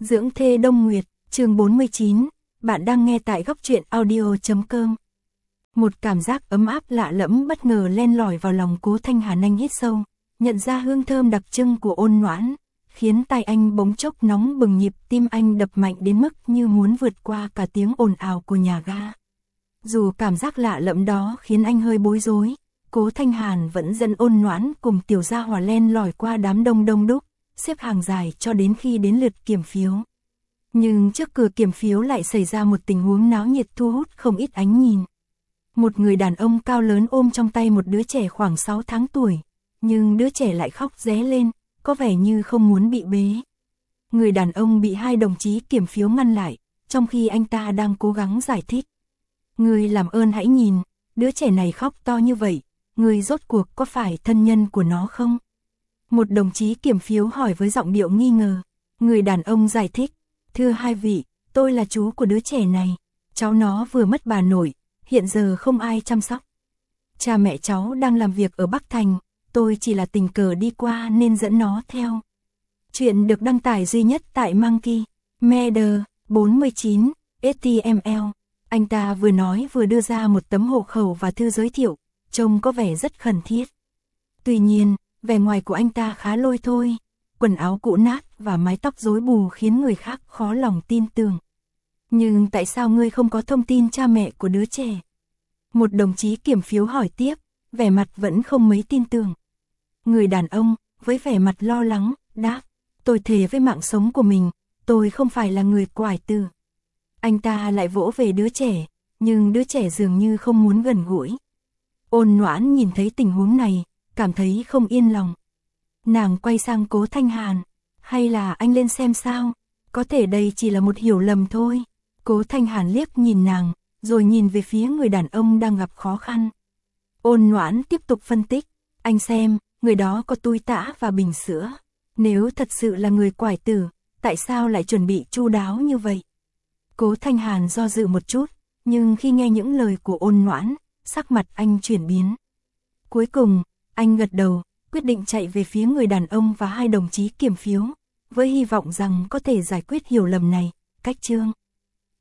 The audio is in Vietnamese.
Dưỡng thê Đông Nguyệt, chương 49, bạn đang nghe tại góc truyện audio.com. Một cảm giác ấm áp lạ lẫm bất ngờ len lỏi vào lòng Cố Thanh Hàn. Anh hít sâu, nhận ra hương thơm đặc trưng của Ôn Noãn, khiến tai anh bỗng chốc nóng bừng, nhịp tim anh đập mạnh đến mức như muốn vượt qua cả tiếng ồn ào của nhà ga. Dù cảm giác lạ lẫm đó khiến anh hơi bối rối, Cố Thanh Hàn vẫn dẫn Ôn Noãn cùng Tiểu Gia Hỏa len lỏi qua đám đông đông đúc, xếp hàng dài cho đến khi đến lượt kiểm phiếu. Nhưng trước cửa kiểm phiếu lại xảy ra một tình huống náo nhiệt thu hút không ít ánh nhìn. Một người đàn ông cao lớn ôm trong tay một đứa trẻ khoảng 6 tháng tuổi, nhưng đứa trẻ lại khóc ré lên, có vẻ như không muốn bị bế. Người đàn ông bị hai đồng chí kiểm phiếu ngăn lại, trong khi anh ta đang cố gắng giải thích. Người làm ơn hãy nhìn, đứa trẻ này khóc to như vậy, người rốt cuộc có phải thân nhân của nó không? Một đồng chí kiểm phiếu hỏi với giọng điệu nghi ngờ. Người đàn ông giải thích, thưa hai vị, tôi là chú của đứa trẻ này, cháu nó vừa mất bà nội, hiện giờ không ai chăm sóc. Cha mẹ cháu đang làm việc ở Bắc Thành, tôi chỉ là tình cờ đi qua nên dẫn nó theo. Chuyện được đăng tải duy nhất tại Monkey Media 49 HTML. Anh ta vừa nói vừa đưa ra một tấm hộ khẩu và thư giới thiệu, trông có vẻ rất khẩn thiết. Tuy nhiên, vẻ ngoài của anh ta khá lôi thôi, quần áo cũ nát và mái tóc rối bù khiến người khác khó lòng tin tưởng. Nhưng tại sao ngươi không có thông tin cha mẹ của đứa trẻ? Một đồng chí kiểm phiếu hỏi tiếp, vẻ mặt vẫn không mấy tin tưởng. Người đàn ông, với vẻ mặt lo lắng, đáp, tôi thề với mạng sống của mình, tôi không phải là người quải tử. Anh ta lại vỗ về đứa trẻ, nhưng đứa trẻ dường như không muốn gần gũi. Ôn Noãn nhìn thấy tình huống này, cảm thấy không yên lòng. Nàng quay sang Cố Thanh Hàn, hay là anh lên xem sao, có thể đây chỉ là một hiểu lầm thôi. Cố Thanh Hàn liếc nhìn nàng, rồi nhìn về phía người đàn ông đang gặp khó khăn. Ôn Noãn tiếp tục phân tích, anh xem, người đó có túi tã và bình sữa. Nếu thật sự là người quải tử, tại sao lại chuẩn bị chu đáo như vậy? Cố Thanh Hàn do dự một chút, nhưng khi nghe những lời của Ôn Noãn, sắc mặt anh chuyển biến. Cuối cùng, anh gật đầu, quyết định chạy về phía người đàn ông và hai đồng chí kiểm phiếu, với hy vọng rằng có thể giải quyết hiểu lầm này. Cách chương